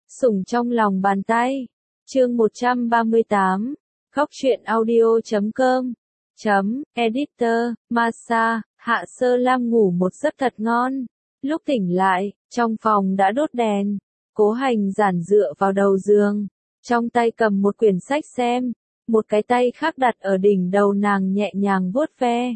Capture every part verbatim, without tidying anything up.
Sủng trong lòng bàn tay. Chương một trăm ba mươi tám. Góc truyện audio chấm com. Chấm, editor, Masa, Hạ Sơ Lam ngủ một giấc thật ngon. Lúc tỉnh lại, trong phòng đã đốt đèn. Cố Hành giản dựa vào đầu giường. Trong tay cầm một quyển sách xem. Một cái tay khác đặt ở đỉnh đầu nàng nhẹ nhàng vuốt ve.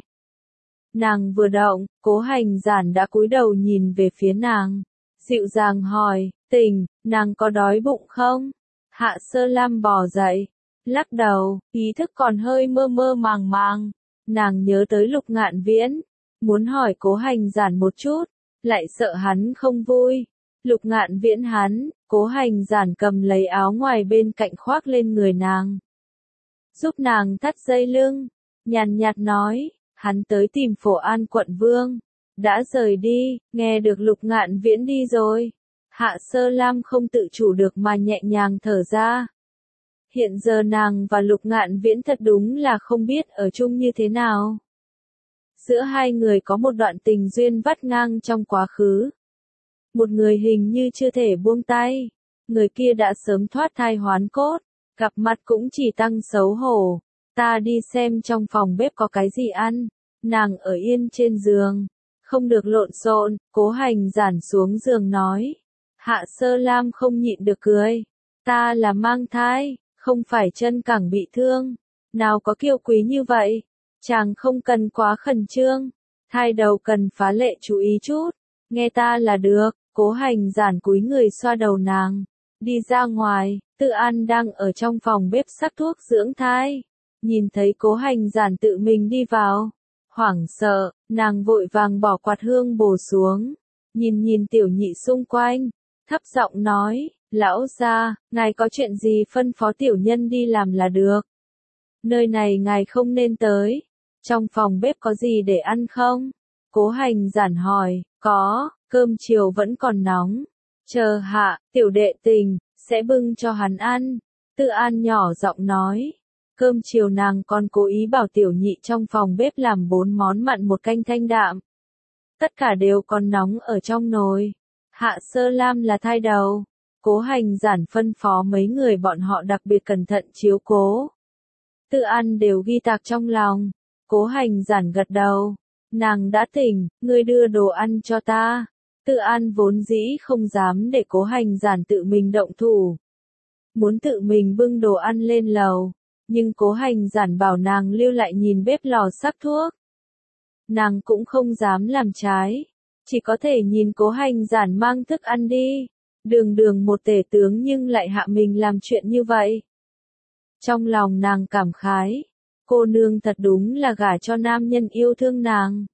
Nàng vừa động, Cố Hành giản đã cúi đầu nhìn về phía nàng. Dịu dàng hỏi, tỉnh, nàng có đói bụng không? Hạ Sơ Lam bò dậy, lắc đầu, ý thức còn hơi mơ mơ màng màng. Nàng nhớ tới Lục Ngạn Viễn, muốn hỏi Cố Hành giản một chút, lại sợ hắn không vui. Lục Ngạn Viễn hắn, Cố Hành giản cầm lấy áo ngoài bên cạnh khoác lên người nàng. Giúp nàng thắt dây lưng, nhàn nhạt nói, hắn tới tìm Phổ An quận vương. Đã rời đi, nghe được Lục Ngạn Viễn đi rồi. Hạ Sơ Lam không tự chủ được mà nhẹ nhàng thở ra. Hiện giờ nàng và Lục Ngạn Viễn thật đúng là không biết ở chung như thế nào. Giữa hai người có một đoạn tình duyên vắt ngang trong quá khứ. Một người hình như chưa thể buông tay. Người kia đã sớm thoát thai hoán cốt. Gặp mặt cũng chỉ tăng xấu hổ. Ta đi xem trong phòng bếp có cái gì ăn. Nàng ở yên trên giường. Không được lộn xộn, Cố Hành giản xuống giường nói. Hạ Sơ Lam không nhịn được cười. Ta là mang thai, không phải chân cẳng bị thương. Nào có kiêu quý như vậy. Chàng không cần quá khẩn trương. Thai đầu cần phá lệ chú ý chút. Nghe ta là được. Cố Hành giản cúi người xoa đầu nàng. Đi ra ngoài, Tự An đang ở trong phòng bếp sắc thuốc dưỡng thai. Nhìn thấy Cố Hành giản tự mình đi vào. Hoảng sợ, nàng vội vàng bỏ quạt hương bổ xuống. Nhìn nhìn tiểu nhị xung quanh. Thấp giọng nói, lão gia, ngài có chuyện gì phân phó tiểu nhân đi làm là được. Nơi này ngài không nên tới. Trong phòng bếp có gì để ăn không? Cố Hành giản hỏi, có, cơm chiều vẫn còn nóng. Chờ hạ, tiểu đệ tình, sẽ bưng cho hắn ăn. Tự An nhỏ giọng nói. Cơm chiều nàng còn cố ý bảo tiểu nhị trong phòng bếp làm bốn món mặn một canh thanh đạm. Tất cả đều còn nóng ở trong nồi. Hạ Sơ Lam là thai đầu. Cố Hành giản phân phó mấy người bọn họ đặc biệt cẩn thận chiếu cố. Tự An đều ghi tạc trong lòng. Cố Hành giản gật đầu. Nàng đã tỉnh, ngươi đưa đồ ăn cho ta. Tự An vốn dĩ không dám để Cố Hành giản tự mình động thủ. Muốn tự mình bưng đồ ăn lên lầu. Nhưng Cố Hành giản bảo nàng lưu lại nhìn bếp lò sắc thuốc. Nàng cũng không dám làm trái. Chỉ có thể nhìn Cố Hành giản mang thức ăn đi. Đường đường một tể tướng nhưng lại hạ mình làm chuyện như vậy. Trong lòng nàng cảm khái. Cô nương thật đúng là gả cho nam nhân yêu thương nàng.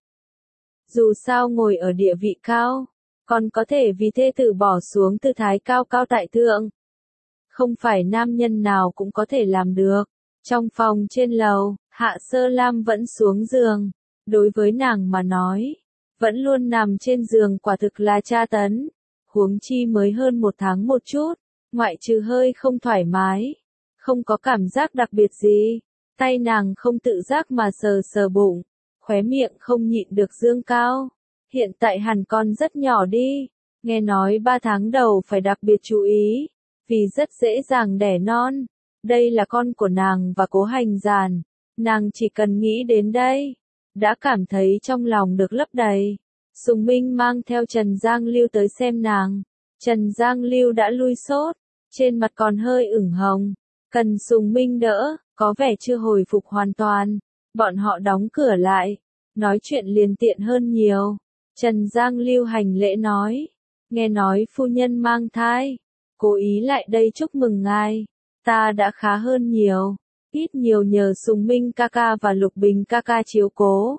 Dù sao ngồi ở địa vị cao. Còn có thể vì thê tử bỏ xuống tư thái cao cao tại thượng. Không phải nam nhân nào cũng có thể làm được. Trong phòng trên lầu, Hạ Sơ Lam vẫn xuống giường. Đối với nàng mà nói, vẫn luôn nằm trên giường quả thực là tra tấn. Huống chi mới hơn một tháng một chút, ngoại trừ hơi không thoải mái. Không có cảm giác đặc biệt gì. Tay nàng không tự giác mà sờ sờ bụng. Khóe miệng không nhịn được dương cao. Hiện tại hẳn con rất nhỏ đi. Nghe nói ba tháng đầu phải đặc biệt chú ý. Vì rất dễ dàng đẻ non. Đây là con của nàng và Cố Hành giản. Nàng chỉ cần nghĩ đến đây. Đã cảm thấy trong lòng được lấp đầy. Sùng Minh mang theo Trần Giang Lưu tới xem nàng. Trần Giang Lưu đã lui sốt. Trên mặt còn hơi ửng hồng. Cần Sùng Minh đỡ. Có vẻ chưa hồi phục hoàn toàn. Bọn họ đóng cửa lại. Nói chuyện liền tiện hơn nhiều. Trần Giang Lưu hành lễ nói. Nghe nói phu nhân mang thai. Cố ý lại đây chúc mừng ngài. Ta đã khá hơn nhiều. Ít nhiều nhờ Sùng Minh ca ca và Lục Bình ca ca chiếu cố.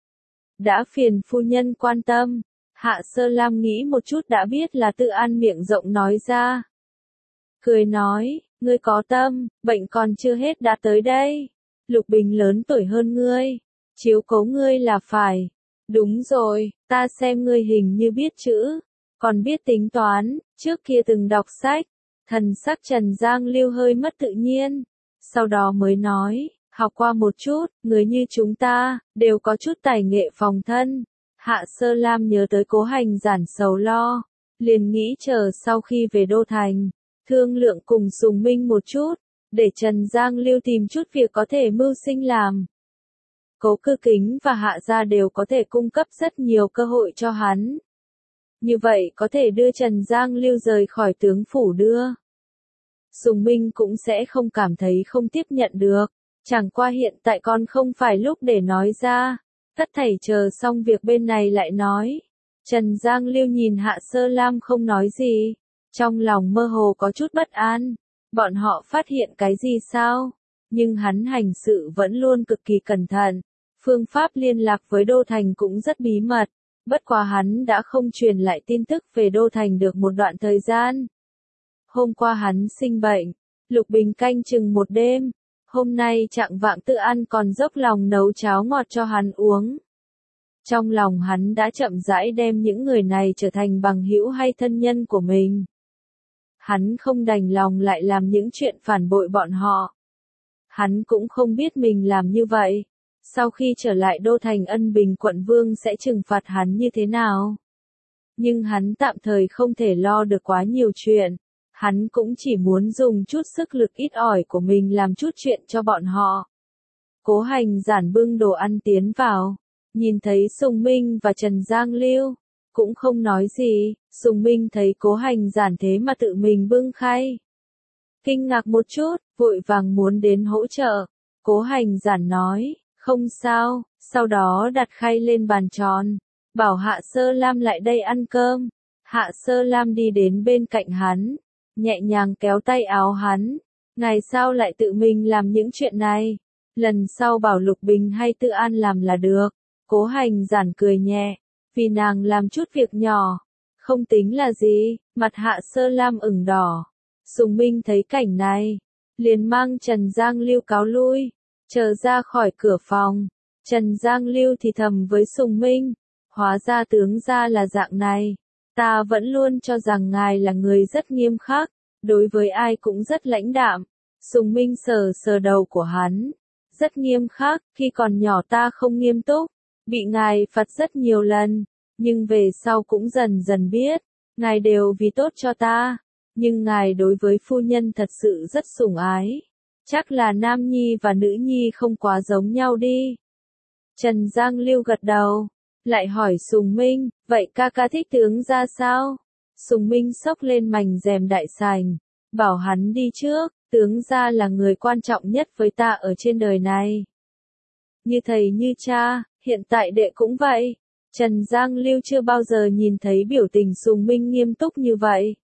Đã phiền phu nhân quan tâm. Hạ Sơ Lam nghĩ một chút đã biết là Tự An miệng rộng nói ra. Cười nói, ngươi có tâm, bệnh còn chưa hết đã tới đây. Lục Bình lớn tuổi hơn ngươi. Chiếu cố ngươi là phải. Đúng rồi, ta xem ngươi hình như biết chữ. Còn biết tính toán, trước kia từng đọc sách. Thần sắc Trần Giang Lưu hơi mất tự nhiên. Sau đó mới nói, học qua một chút, người như chúng ta, đều có chút tài nghệ phòng thân. Hạ Sơ Lam nhớ tới Cố Hành giản sầu lo. Liền nghĩ chờ sau khi về Đô Thành, thương lượng cùng Sùng Minh một chút, để Trần Giang Lưu tìm chút việc có thể mưu sinh làm. Cố Cư Kính và Hạ gia đều có thể cung cấp rất nhiều cơ hội cho hắn. Như vậy có thể đưa Trần Giang Lưu rời khỏi tướng phủ đưa. Sùng Minh cũng sẽ không cảm thấy không tiếp nhận được. Chẳng qua hiện tại còn không phải lúc để nói ra. Tất thảy chờ xong việc bên này lại nói. Trần Giang Lưu nhìn Hạ Sơ Lam không nói gì. Trong lòng mơ hồ có chút bất an. Bọn họ phát hiện cái gì sao? Nhưng hắn hành sự vẫn luôn cực kỳ cẩn thận. Phương pháp liên lạc với Đô Thành cũng rất bí mật. Bất quá hắn đã không truyền lại tin tức về Đô Thành được một đoạn thời gian. Hôm qua hắn sinh bệnh, Lục Bình canh chừng một đêm. Hôm nay Trạng Vạng Tự An còn dốc lòng nấu cháo ngọt cho hắn uống. Trong lòng hắn đã chậm rãi đem những người này trở thành bằng hữu hay thân nhân của mình. Hắn không đành lòng lại làm những chuyện phản bội bọn họ. Hắn cũng không biết mình làm như vậy. Sau khi trở lại Đô Thành Ân Bình quận vương sẽ trừng phạt hắn như thế nào? Nhưng hắn tạm thời không thể lo được quá nhiều chuyện. Hắn cũng chỉ muốn dùng chút sức lực ít ỏi của mình làm chút chuyện cho bọn họ. Cố Hành Giản bưng đồ ăn tiến vào. Nhìn thấy Sùng Minh và Trần Giang Lưu. Cũng không nói gì. Sùng Minh thấy Cố Hành Giản thế mà tự mình bưng khay. Kinh ngạc một chút, vội vàng muốn đến hỗ trợ. Cố Hành Giản nói. Không sao, sau đó đặt khay lên bàn tròn, bảo Hạ Sơ Lam lại đây ăn cơm. Hạ Sơ Lam đi đến bên cạnh hắn, nhẹ nhàng kéo tay áo hắn. Ngài sao lại tự mình làm những chuyện này? Lần sau bảo Lục Bình hay Tự An làm là được. Cố Hành Giản cười nhẹ, vì nàng làm chút việc nhỏ, không tính là gì. Mặt Hạ Sơ Lam ửng đỏ. Sùng Minh thấy cảnh này, liền mang Trần Giang Lưu cáo lui. Chờ ra khỏi cửa phòng, Trần Giang Lưu thì thầm với Sùng Minh, hóa ra tướng gia là dạng này, ta vẫn luôn cho rằng ngài là người rất nghiêm khắc, đối với ai cũng rất lãnh đạm. Sùng Minh sờ sờ đầu của hắn, rất nghiêm khắc, khi còn nhỏ ta không nghiêm túc, bị ngài phạt rất nhiều lần, nhưng về sau cũng dần dần biết, ngài đều vì tốt cho ta, nhưng ngài đối với phu nhân thật sự rất sủng ái. Chắc là nam nhi và nữ nhi không quá giống nhau đi. Trần Giang Lưu gật đầu, lại hỏi Sùng Minh, vậy ca ca thích tướng ra sao? Sùng Minh xốc lên mành rèm đại sành, bảo hắn đi trước, tướng ra là người quan trọng nhất với ta ở trên đời này. Như thầy như cha, hiện tại đệ cũng vậy. Trần Giang Lưu chưa bao giờ nhìn thấy biểu tình Sùng Minh nghiêm túc như vậy.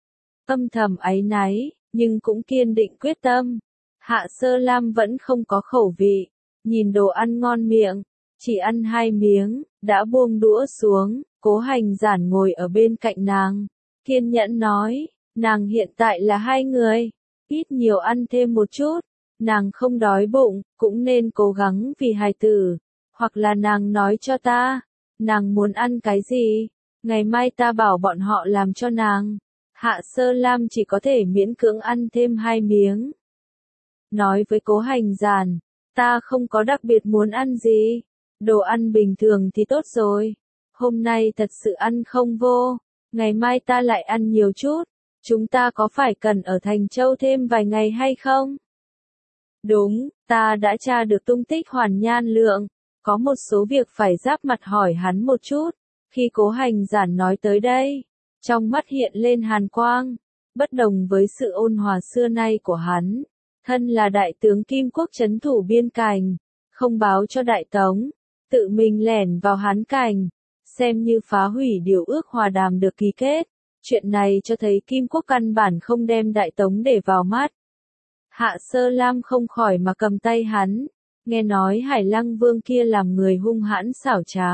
Âm thầm áy náy, nhưng cũng kiên định quyết tâm. Hạ Sơ Lam vẫn không có khẩu vị, nhìn đồ ăn ngon miệng, chỉ ăn hai miếng, đã buông đũa xuống. Cố Hành Giản ngồi ở bên cạnh nàng, kiên nhẫn nói, nàng hiện tại là hai người, ít nhiều ăn thêm một chút, nàng không đói bụng, cũng nên cố gắng vì hài tử, hoặc là nàng nói cho ta, nàng muốn ăn cái gì, ngày mai ta bảo bọn họ làm cho nàng. Hạ Sơ Lam chỉ có thể miễn cưỡng ăn thêm hai miếng. Nói với Cố Hành Giản, ta không có đặc biệt muốn ăn gì, đồ ăn bình thường thì tốt rồi, hôm nay thật sự ăn không vô, ngày mai ta lại ăn nhiều chút, chúng ta có phải cần ở Thành Châu thêm vài ngày hay không? Đúng, ta đã tra được tung tích Hoàn Nhan Lượng, có một số việc phải giáp mặt hỏi hắn một chút. Khi Cố Hành Giản nói tới đây, trong mắt hiện lên hàn quang, bất đồng với sự ôn hòa xưa nay của hắn. Thân là đại tướng Kim Quốc trấn thủ biên cảnh, không báo cho Đại Tống, tự mình lẻn vào Hán Cảnh, xem như phá hủy điều ước hòa đàm được ký kết. Chuyện này cho thấy Kim Quốc căn bản không đem Đại Tống để vào mắt. Hạ Sơ Lam không khỏi mà cầm tay hắn, nghe nói Hải Lăng Vương kia làm người hung hãn xảo trá,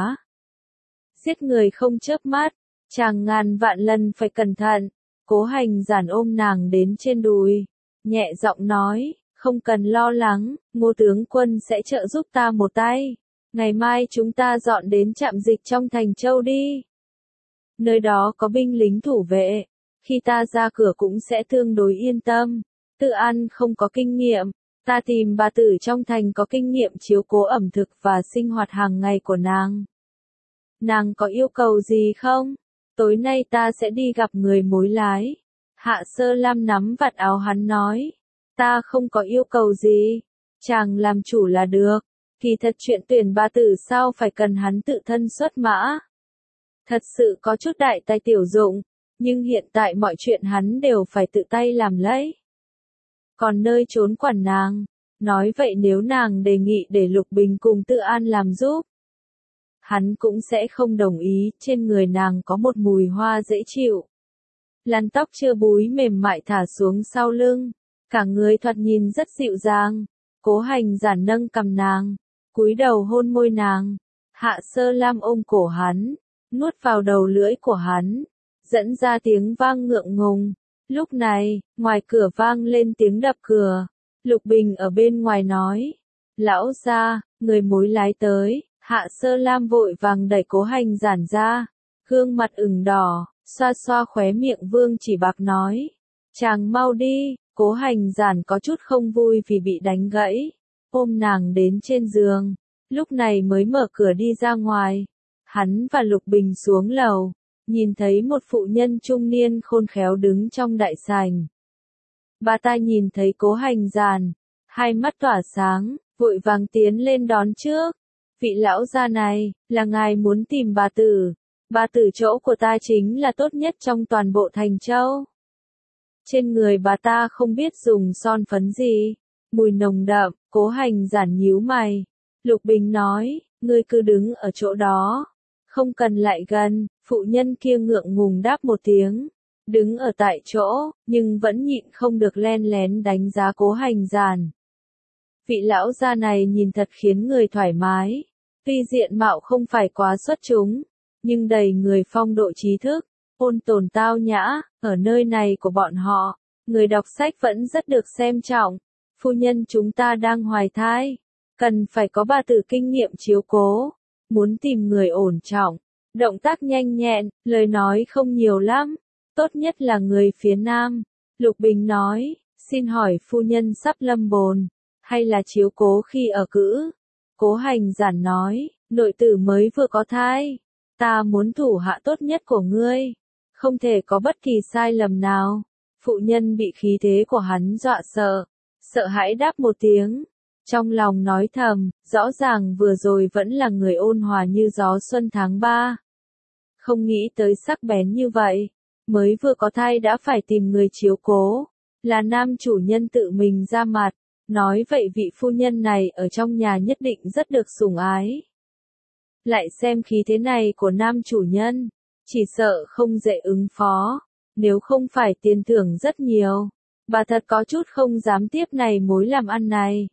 giết người không chớp mắt, chàng ngàn vạn lần phải cẩn thận. Cố Hành Giản ôm nàng đến trên đùi, nhẹ giọng nói, không cần lo lắng, Ngô tướng quân sẽ trợ giúp ta một tay. Ngày mai chúng ta dọn đến trạm dịch trong Thành Châu đi. Nơi đó có binh lính thủ vệ, khi ta ra cửa cũng sẽ tương đối yên tâm. Tự An không có kinh nghiệm, ta tìm bà tử trong thành có kinh nghiệm chiếu cố ẩm thực và sinh hoạt hàng ngày của nàng. Nàng có yêu cầu gì không? Tối nay ta sẽ đi gặp người mối lái. Hạ Sơ Lam nắm vạt áo hắn nói, ta không có yêu cầu gì, chàng làm chủ là được, kỳ thật chuyện tuyển bà tử sao phải cần hắn tự thân xuất mã. Thật sự có chút đại tài tiểu dụng, nhưng hiện tại mọi chuyện hắn đều phải tự tay làm lấy. Còn nơi trốn quản nàng, nói vậy nếu nàng đề nghị để Lục Bình cùng Tự An làm giúp, hắn cũng sẽ không đồng ý, trên người nàng có một mùi hoa dễ chịu. Làn tóc chưa búi mềm mại thả xuống sau lưng, cả người thoạt nhìn rất dịu dàng. Cố Hành Giản nâng cằm nàng, cúi đầu hôn môi nàng. Hạ Sơ Lam ôm cổ hắn, nuốt vào đầu lưỡi của hắn, dẫn ra tiếng vang ngượng ngùng. Lúc này, ngoài cửa vang lên tiếng đập cửa. Lục Bình ở bên ngoài nói, lão gia, người mối lái tới. Hạ Sơ Lam vội vàng đẩy Cố Hành Giản ra, gương mặt ửng đỏ, xoa xoa khóe miệng Vương Chỉ Bạc nói, chàng mau đi. Cố Hành Giản có chút không vui vì bị đánh gãy, ôm nàng đến trên giường, lúc này mới mở cửa đi ra ngoài. Hắn và Lục Bình xuống lầu, nhìn thấy một phụ nhân trung niên khôn khéo đứng trong đại sảnh. Bà ta nhìn thấy Cố Hành Giản, hai mắt tỏa sáng, vội vàng tiến lên đón trước. Vị lão gia này, là ngài muốn tìm bà tử. Bà tử chỗ của ta chính là tốt nhất trong toàn bộ Thành Châu. Trên người bà ta không biết dùng son phấn gì, mùi nồng đậm. Cố Hành Giản nhíu mày. Lục Bình nói, ngươi cứ đứng ở chỗ đó, không cần lại gần. Phụ nhân kia ngượng ngùng đáp một tiếng, đứng ở tại chỗ, nhưng vẫn nhịn không được len lén đánh giá Cố Hành Giản. Vị lão gia này nhìn thật khiến người thoải mái, tuy diện mạo không phải quá xuất chúng, nhưng đầy người phong độ trí thức, ôn tồn tao nhã. Ở nơi này của bọn họ, người đọc sách vẫn rất được xem trọng. Phu nhân chúng ta đang hoài thai, cần phải có bà tử kinh nghiệm chiếu cố, muốn tìm người ổn trọng, động tác nhanh nhẹn, lời nói không nhiều lắm, tốt nhất là người phía nam. Lục Bình nói, xin hỏi phu nhân sắp lâm bồn, hay là chiếu cố khi ở cữ? Cố Hành Giản nói, nội tử mới vừa có thai, ta muốn thủ hạ tốt nhất của ngươi, không thể có bất kỳ sai lầm nào. Phụ nhân bị khí thế của hắn dọa sợ, sợ hãi đáp một tiếng, trong lòng nói thầm, rõ ràng vừa rồi vẫn là người ôn hòa như gió xuân tháng ba. Không nghĩ tới sắc bén như vậy, mới vừa có thai đã phải tìm người chiếu cố, là nam chủ nhân tự mình ra mặt, nói vậy vị phu nhân này ở trong nhà nhất định rất được sủng ái. Lại xem khí thế này của nam chủ nhân, chỉ sợ không dễ ứng phó, nếu không phải tiền thưởng rất nhiều, bà thật có chút không dám tiếp này mối làm ăn này.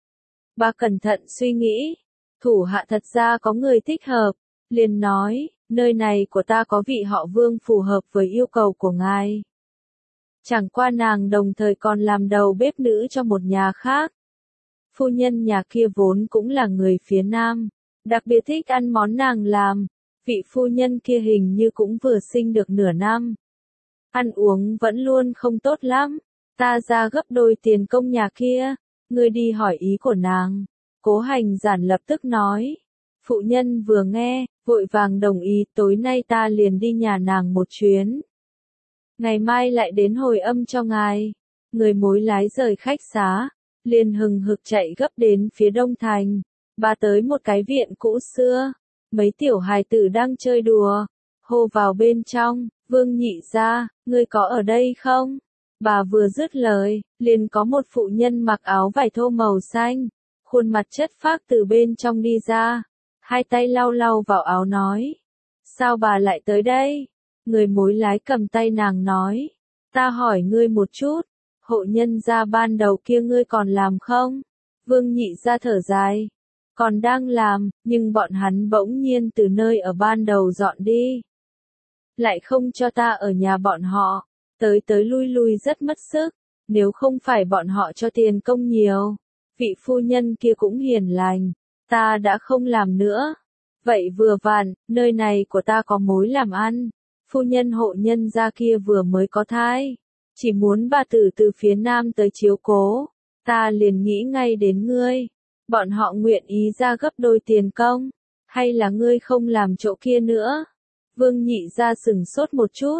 Bà cẩn thận suy nghĩ, thủ hạ thật ra có người thích hợp, liền nói, nơi này của ta có vị họ Vương phù hợp với yêu cầu của ngài. Chẳng qua nàng đồng thời còn làm đầu bếp nữ cho một nhà khác. Phu nhân nhà kia vốn cũng là người phía nam, đặc biệt thích ăn món nàng làm. Vị phu nhân kia hình như cũng vừa sinh được nửa năm. Ăn uống vẫn luôn không tốt lắm, ta ra gấp đôi tiền công nhà kia, ngươi đi hỏi ý của nàng. Cố Hành Giản lập tức nói. Phụ nhân vừa nghe, vội vàng đồng ý, tối nay ta liền đi nhà nàng một chuyến. Ngày mai lại đến hồi âm cho ngài. Người mối lái rời khách xá, liền hừng hực chạy gấp đến phía Đông Thành. Bà tới một cái viện cũ xưa, mấy tiểu hài tử đang chơi đùa, hô vào bên trong, Vương Nhị gia, ngươi có ở đây không? Bà vừa dứt lời, liền có một phụ nhân mặc áo vải thô màu xanh, khuôn mặt chất phác từ bên trong đi ra, hai tay lau lau vào áo nói, sao bà lại tới đây? Người mối lái cầm tay nàng nói, ta hỏi ngươi một chút, hộ nhân gia ban đầu kia ngươi còn làm không? Vương Nhị gia thở dài, còn đang làm, nhưng bọn hắn bỗng nhiên từ nơi ở ban đầu dọn đi. Lại không cho ta ở nhà bọn họ, tới tới lui lui rất mất sức, nếu không phải bọn họ cho tiền công nhiều, vị phu nhân kia cũng hiền lành, ta đã không làm nữa. Vậy vừa vặn, nơi này của ta có mối làm ăn, phu nhân hộ nhân gia kia vừa mới có thai, chỉ muốn bà tử từ phía nam tới chiếu cố, ta liền nghĩ ngay đến ngươi. Bọn họ nguyện ý ra gấp đôi tiền công, hay là ngươi không làm chỗ kia nữa? Vương Nhị gia sửng sốt một chút,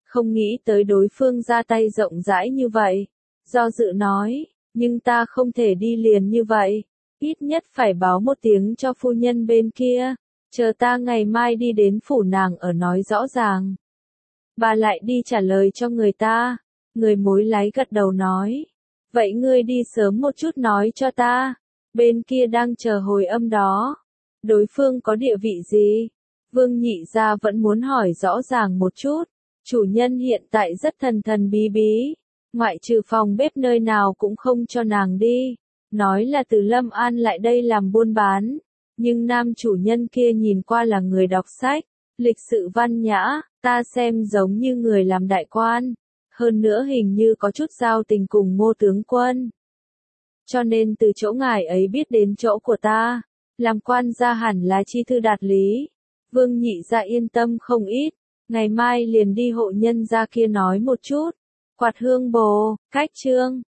không nghĩ tới đối phương ra tay rộng rãi như vậy. Do dự nói, nhưng ta không thể đi liền như vậy. Ít nhất phải báo một tiếng cho phu nhân bên kia. Chờ ta ngày mai đi đến phủ nàng ở nói rõ ràng. Bà lại đi trả lời cho người ta. Người mối lái gật đầu nói. Vậy ngươi đi sớm một chút nói cho ta. Bên kia đang chờ hồi âm đó. Đối phương có địa vị gì? Vương Nhị Gia vẫn muốn hỏi rõ ràng một chút. Chủ nhân hiện tại rất thần thần bí bí. Ngoại trừ phòng bếp nơi nào cũng không cho nàng đi. Nói là từ Lâm An lại đây làm buôn bán. Nhưng nam chủ nhân kia nhìn qua là người đọc sách. Lịch sự văn nhã, ta xem giống như người làm đại quan. Hơn nữa hình như có chút giao tình cùng Ngô tướng quân. Cho nên từ chỗ ngài ấy biết đến chỗ của ta. Làm quan gia hẳn là chi thư đạt lý. Vương Nhị Gia yên tâm không ít. Ngày mai liền đi hộ nhân gia kia nói một chút. Quạt hương bồ, cách chương.